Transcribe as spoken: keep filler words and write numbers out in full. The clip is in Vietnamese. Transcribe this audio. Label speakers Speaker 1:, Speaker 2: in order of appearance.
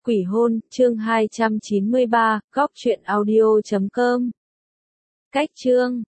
Speaker 1: Quỷ hôn, chương hai trăm chín mươi ba, góc truyện audio chấm com. Cách chương